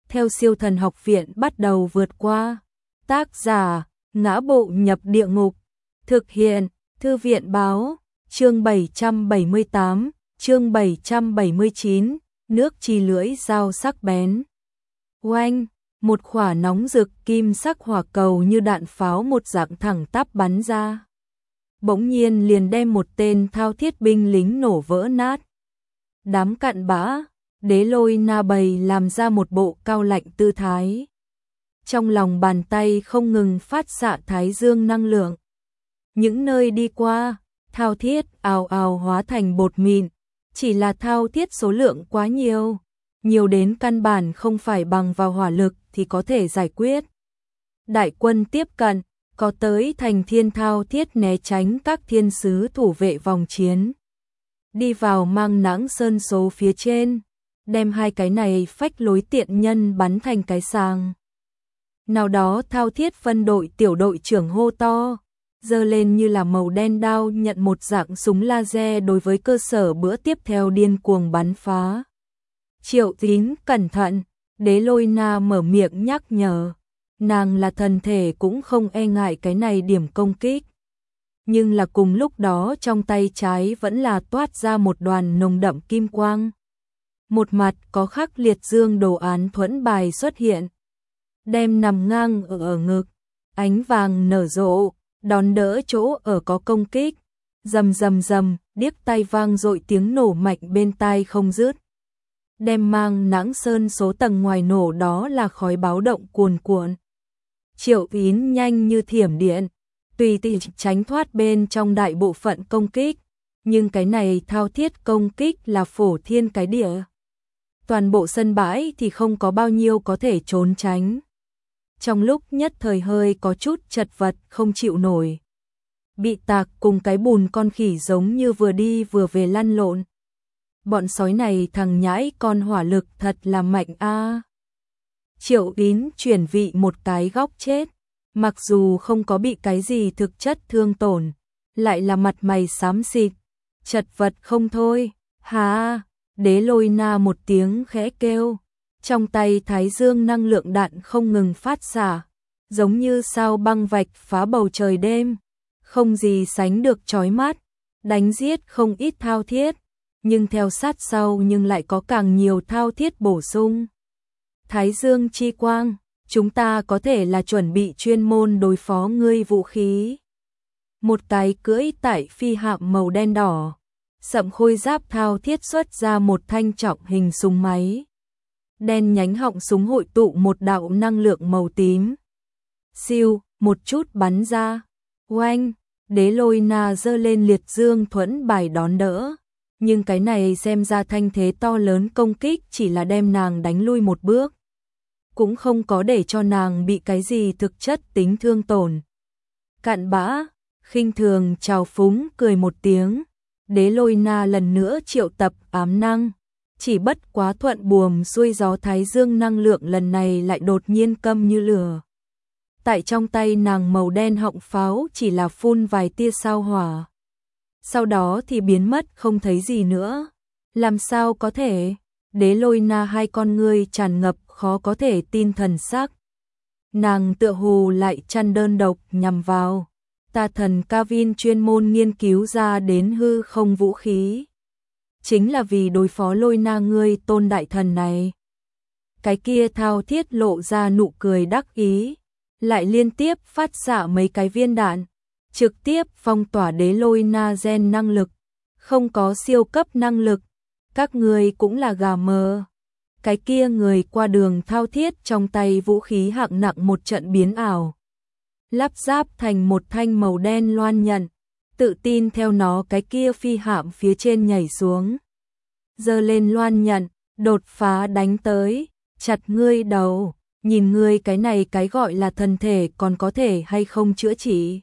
theo Siêu Thần Học Viện bắt đầu vượt qua. Tác giả: Ngã Bộ Nhập Địa Ngục. Thực hiện: Thư viện báo. Chương 778, chương 779, nước chi lưỡi dao sắc bén. Oanh, một quả nóng rực kim sắc hỏa cầu như đạn pháo một dạng thẳng tắp bắn ra. Bỗng nhiên liền đem một tên thao thiết binh lính nổ vỡ nát. Đám cặn bã, Đế Lôi Na bày làm ra một bộ cao lạnh tư thái. Trong lòng bàn tay không ngừng phát xạ thái dương năng lượng. Những nơi đi qua, thao thiết ào ào hóa thành bột mịn, chỉ là thao thiết số lượng quá nhiều, nhiều đến căn bản không phải bằng vào hỏa lực thì có thể giải quyết. Đại quân tiếp cận, có tới thành thiên thao thiết né tránh các thiên sứ thủ vệ vòng chiến. Đi vào Mang Nãng Sơn số phía trên, đem hai cái này phách lối tiện nhân bắn thành cái sàng. Nào đó thao thiết phân đội tiểu đội trưởng hô to, giơ lên như là màu đen đao nhận một dạng súng laser đối với cơ sở bữa tiếp theo điên cuồng bắn phá. Triệu Tín cẩn thận, Đế Lôi Na mở miệng nhắc nhở, nàng là thần thể cũng không e ngại cái này điểm công kích. Nhưng là cùng lúc đó trong tay trái vẫn là toát ra một đoàn nồng đậm kim quang. Một mặt có khắc liệt dương đồ án thuẫn bài xuất hiện, đem nằm ngang ở ngực, ánh vàng nở rộ, đón đỡ chỗ ở có công kích. Rầm rầm rầm, điếc tai vang dội tiếng nổ mạnh bên tai không dứt. Đem Mang Nãng Sơn số tầng ngoài nổ đó là khói báo động cuồn cuộn. Triệu Tín nhanh như thiểm điện, tùy tiện tránh thoát bên trong đại bộ phận công kích, nhưng cái này thao thiết công kích là phổ thiên cái địa. Toàn bộ sân bãi thì không có bao nhiêu có thể trốn tránh. Trong lúc nhất thời hơi có chút chật vật không chịu nổi. Bị tạc cùng cái bùn con khỉ giống như vừa đi vừa về lăn lộn. Bọn sói này thằng nhãi con hỏa lực thật là mạnh a. Triệu Tín chuyển vị một cái góc chết, mặc dù không có bị cái gì thực chất thương tổn, lại là mặt mày xám xịt, chật vật không thôi. Hà, Đế Lôi Na một tiếng khẽ kêu, trong tay thái dương năng lượng đạn không ngừng phát xạ, giống như sao băng vạch phá bầu trời đêm, không gì sánh được chói mắt, đánh giết không ít thao thiết, nhưng theo sát sau nhưng lại có càng nhiều thao thiết bổ sung. Thái dương chi quang, chúng ta có thể là chuẩn bị chuyên môn đối phó ngươi vũ khí. Một cái cưỡi tại phi hạm màu đen đỏ, sậm khôi giáp thao thiết xuất ra một thanh trọng hình súng máy. Đen nhánh họng súng hội tụ một đạo năng lượng màu tím. Siêu, một chút bắn ra. Oanh, Đế Lôi Na giơ lên liệt dương thuẫn bài đón đỡ. Nhưng cái này xem ra thanh thế to lớn công kích chỉ là đem nàng đánh lui một bước. Cũng không có để cho nàng bị cái gì thực chất tính thương tổn. Cặn bã, khinh thường trào phúng cười một tiếng. Đế Lôi Na lần nữa triệu tập ám năng. Chỉ bất quá thuận buồm xuôi gió thái dương năng lượng lần này lại đột nhiên câm như lửa. Tại trong tay nàng màu đen họng pháo chỉ là phun vài tia sao hỏa. Sau đó thì biến mất không thấy gì nữa. Làm sao có thể? Đế Lôi Na hai con ngươi tràn ngập khó có thể tin thần sắc. Nàng tựa hồ lại chăn đơn độc nhằm vào. Tà thần Kavin chuyên môn nghiên cứu ra đến hư không vũ khí. Chính là vì đối phó Lôi Na ngươi tôn đại thần này. Cái kia thao thiết lộ ra nụ cười đắc ý, lại liên tiếp phát xạ mấy cái viên đạn, trực tiếp phong tỏa Đế Lôi Na gen năng lực, không có siêu cấp năng lực, các ngươi cũng là gà mờ. Cái kia người qua đường thao thiết trong tay vũ khí hạng nặng một trận biến ảo, lắp ráp thành một thanh màu đen loan nhận, tự tin theo nó cái kia phi hạm phía trên nhảy xuống. Giơ lên loan nhận, đột phá đánh tới, chặt ngươi đầu, nhìn ngươi cái này cái gọi là thần thể còn có thể hay không chữa trị.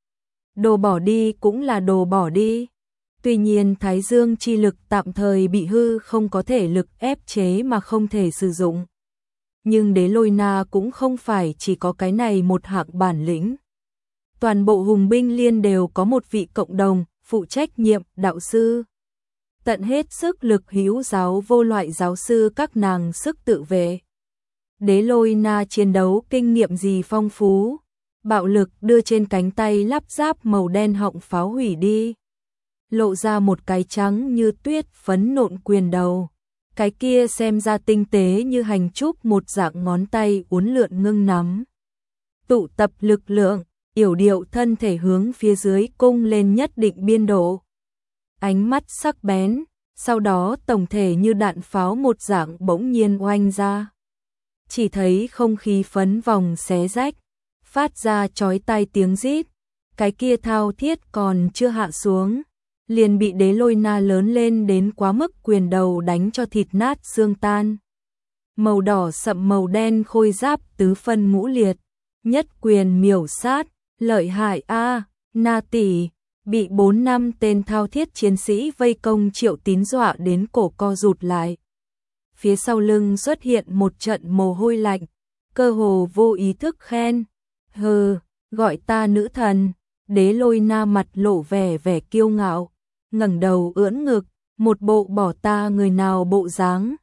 Đồ bỏ đi cũng là đồ bỏ đi. Tuy nhiên thái dương chi lực tạm thời bị hư không có thể lực ép chế mà không thể sử dụng. Nhưng Đế Lôi Na cũng không phải chỉ có cái này một hạng bản lĩnh. Toàn bộ hùng binh liên đều có một vị cộng đồng, phụ trách nhiệm, đạo sư. Tận hết sức lực hữu giáo vô loại giáo sư các nàng sức tự vệ. Đế Lôi Na chiến đấu kinh nghiệm gì phong phú, bạo lực đưa trên cánh tay lắp ráp màu đen họng pháo hủy đi. Lộ ra một cái trắng như tuyết phấn nộn quyền đầu. Cái kia xem ra tinh tế như hành trúc một dạng ngón tay uốn lượn ngưng nắm. Tụ tập lực lượng, yểu điệu thân thể hướng phía dưới cung lên nhất định biên độ. Ánh mắt sắc bén, sau đó tổng thể như đạn pháo một dạng bỗng nhiên oanh ra. Chỉ thấy không khí phấn vòng xé rách, phát ra chói tai tiếng rít. Cái kia thao thiết còn chưa hạ xuống, liền bị Đế Lôi Na lớn lên đến quá mức quyền đầu đánh cho thịt nát xương tan. Màu đỏ sậm màu đen khôi giáp tứ phân ngũ liệt, nhất quyền miểu sát, lợi hại a, Na tỷ, bị 4 năm tên thao thiết chiến sĩ vây công Triệu Tín dọa đến cổ co rụt lại. Phía sau lưng xuất hiện một trận mồ hôi lạnh, cơ hồ vô ý thức khen, hừ, gọi ta nữ thần. Đế Lôi Na mặt lộ vẻ kiêu ngạo, ngẩng đầu ưỡn ngực, một bộ bỏ ta người nào bộ dáng.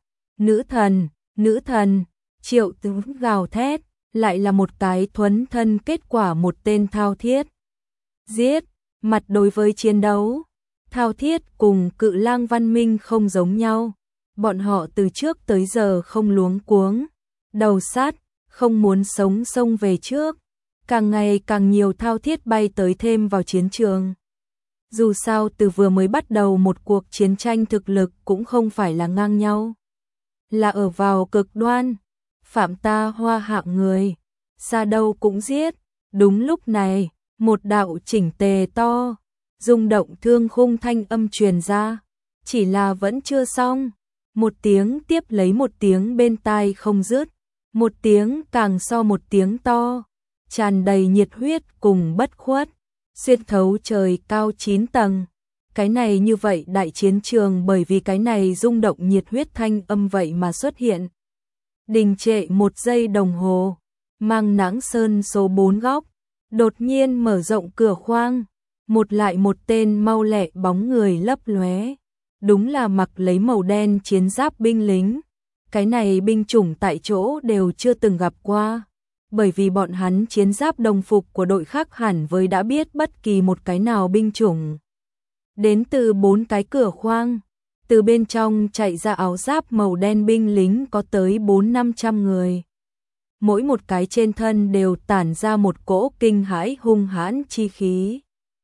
Nữ thần, Triệu Tín gào thét, lại là một cái thuấn thân kết quả một tên thao thiết. Giết, mặt đối với chiến đấu, thao thiết cùng cự lang văn minh không giống nhau. Bọn họ từ trước tới giờ không luống cuống, đầu sát, không muốn sống xông về trước. Càng ngày càng nhiều thao thiết bay tới thêm vào chiến trường. Dù sao từ vừa mới bắt đầu một cuộc chiến tranh thực lực cũng không phải là ngang nhau. Là ở vào cực đoan, phạm ta hoa hạng người, xa đâu cũng giết. Đúng lúc này, một đạo chỉnh tề to, rung động thương khung thanh âm truyền ra. Chỉ là vẫn chưa xong, một tiếng tiếp lấy một tiếng bên tai không dứt, một tiếng càng so một tiếng to, tràn đầy nhiệt huyết cùng bất khuất, xuyên thấu trời cao 9 tầng. Cái này như vậy đại chiến trường bởi vì cái này rung động nhiệt huyết thanh âm vậy mà xuất hiện. Đình trệ 1 giây đồng hồ, Mang Nãng Sơn số 4 góc, đột nhiên mở rộng cửa khoang, một lại một tên mau lẹ bóng người lấp lóe. Đúng là mặc lấy màu đen chiến giáp binh lính. Cái này binh chủng tại chỗ đều chưa từng gặp qua, bởi vì bọn hắn chiến giáp đồng phục của đội khác hẳn với đã biết bất kỳ một cái nào binh chủng. Đến từ 4 cái cửa khoang, từ bên trong chạy ra áo giáp màu đen binh lính có tới 400-500 người. Mỗi một cái trên thân đều tản ra một cỗ kinh hãi hung hãn chi khí.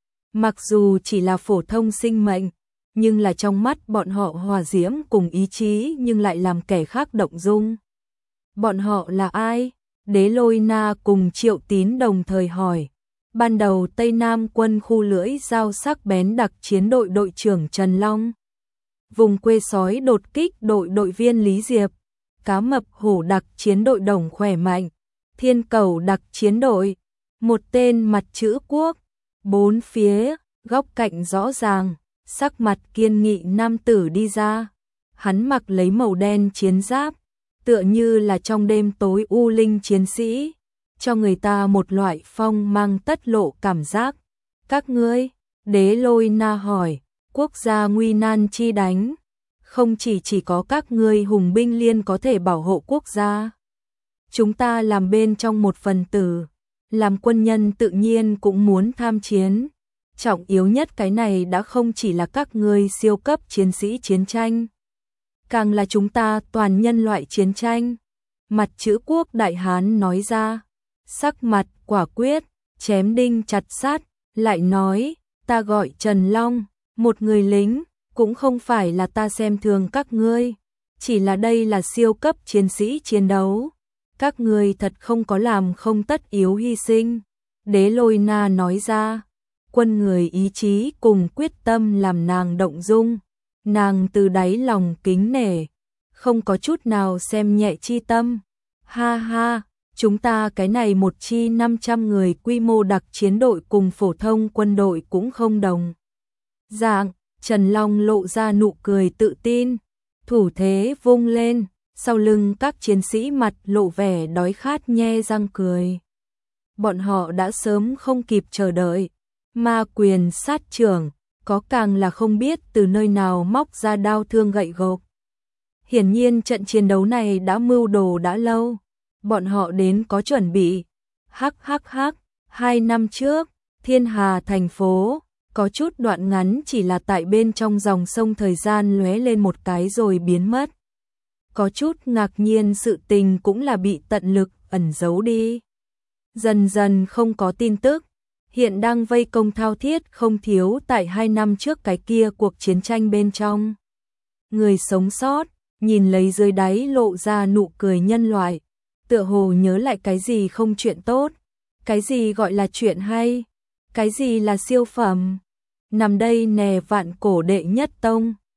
Mặc dù chỉ là phổ thông sinh mệnh, nhưng là trong mắt bọn họ hòa diễm cùng ý chí nhưng lại làm kẻ khác động dung. Bọn họ là ai? Đế Lôi Na cùng Triệu Tín đồng thời hỏi. Ban đầu Tây Nam quân khu lưỡi dao sắc bén đặc chiến đội đội trưởng Trần Long, vùng quê sói đột kích đội đội viên Lý Diệp, cá mập hổ đặc chiến đội Đồng Khỏe Mạnh, thiên cầu đặc chiến đội, một tên mặt chữ quốc, 4 phía, góc cạnh rõ ràng, sắc mặt kiên nghị nam tử đi ra. Hắn mặc lấy màu đen chiến giáp, tựa như là trong đêm tối u linh chiến sĩ, cho người ta một loại phong mang tất lộ cảm giác. Các ngươi, Đế Lôi Na hỏi, quốc gia nguy nan chi đánh, không chỉ có các ngươi hùng binh liên có thể bảo hộ quốc gia. Chúng ta làm bên trong một phần tử, làm quân nhân tự nhiên cũng muốn tham chiến. Trọng yếu nhất cái này đã không chỉ là các ngươi siêu cấp chiến sĩ chiến tranh, càng là chúng ta toàn nhân loại chiến tranh. Mặt chữ quốc đại hán nói ra, sắc mặt quả quyết, chém đinh chặt sắt, lại nói, ta gọi Trần Long, một người lính, cũng không phải là ta xem thường các ngươi, chỉ là đây là siêu cấp chiến sĩ chiến đấu. Các ngươi thật không có làm không tất yếu hy sinh. Đế Lôi Na nói ra, quân người ý chí cùng quyết tâm làm nàng động dung. Nàng từ đáy lòng kính nể, không có chút nào xem nhẹ chi tâm. Ha ha, chúng ta cái này một chi 500 người quy mô đặc chiến đội cùng phổ thông quân đội cũng không đồng dạng. Trần Long lộ ra nụ cười tự tin, thủ thế vung lên, sau lưng các chiến sĩ mặt lộ vẻ đói khát nhe răng cười. Bọn họ đã sớm không kịp chờ đợi, ma quyền sát trưởng, có càng là không biết từ nơi nào móc ra đao thương gậy gộc. Hiển nhiên trận chiến đấu này đã mưu đồ đã lâu, bọn họ đến có chuẩn bị. Hắc hắc hắc, 2 năm trước, Thiên Hà thành phố, có chút đoạn ngắn chỉ là tại bên trong dòng sông thời gian lóe lên một cái rồi biến mất. Có chút ngạc nhiên sự tình cũng là bị tận lực ẩn giấu đi. Dần dần không có tin tức, hiện đang vây công thao thiết không thiếu tại 2 năm trước cái kia cuộc chiến tranh bên trong. Người sống sót, nhìn lấy dưới đáy lộ ra nụ cười nhân loại, tựa hồ nhớ lại cái gì không chuyện tốt, cái gì gọi là chuyện hay, cái gì là siêu phẩm. Nằm đây nè vạn cổ đệ nhất tông.